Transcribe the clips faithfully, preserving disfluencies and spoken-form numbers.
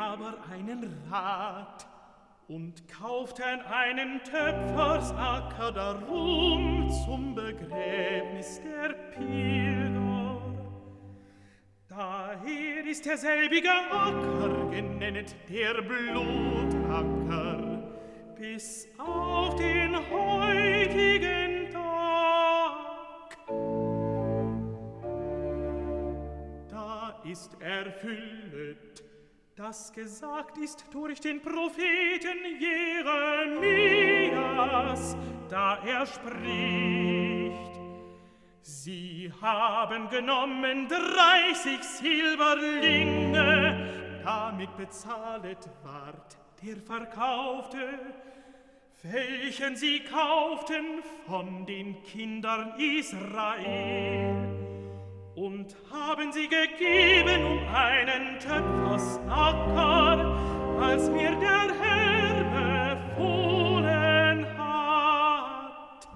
aber einen Rat und kauften einen Töpfersacker darum zum Begräbnis der Pilger. Daher ist derselbige Acker genennet der Blutacker, bis auf den heutigen Tag. Da ist erfüllet, das gesagt ist durch den Propheten Jeremias, da er spricht: Sie haben genommen dreißig Silberlinge, damit bezahlet ward der Verkaufte, welchen sie kauften von den Kindern Israel, und haben sie gegeben um einen Töpfersacker, als mir der Herr befohlen hat.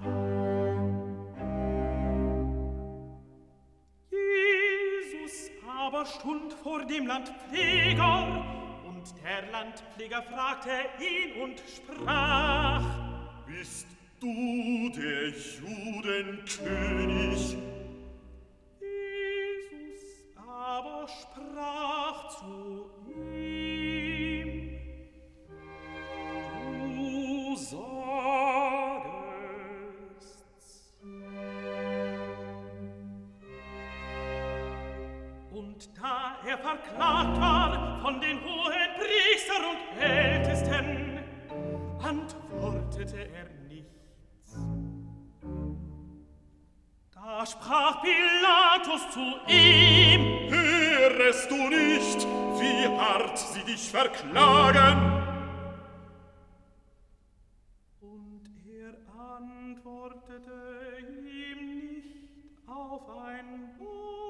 Jesus aber stund vor dem Landpfleger, und der Landpfleger fragte ihn und sprach: Bist du der Judenkönig? Jesus aber sprach zu ihm: Du sagest's. Und da er verklagt war von den hohen Priestern und Ältesten, antwortete er nichts. Da sprach Pilatus zu ihm: Hörest du nicht, wie hart sie dich verklagen? Und er antwortete ihm nicht auf ein Wort.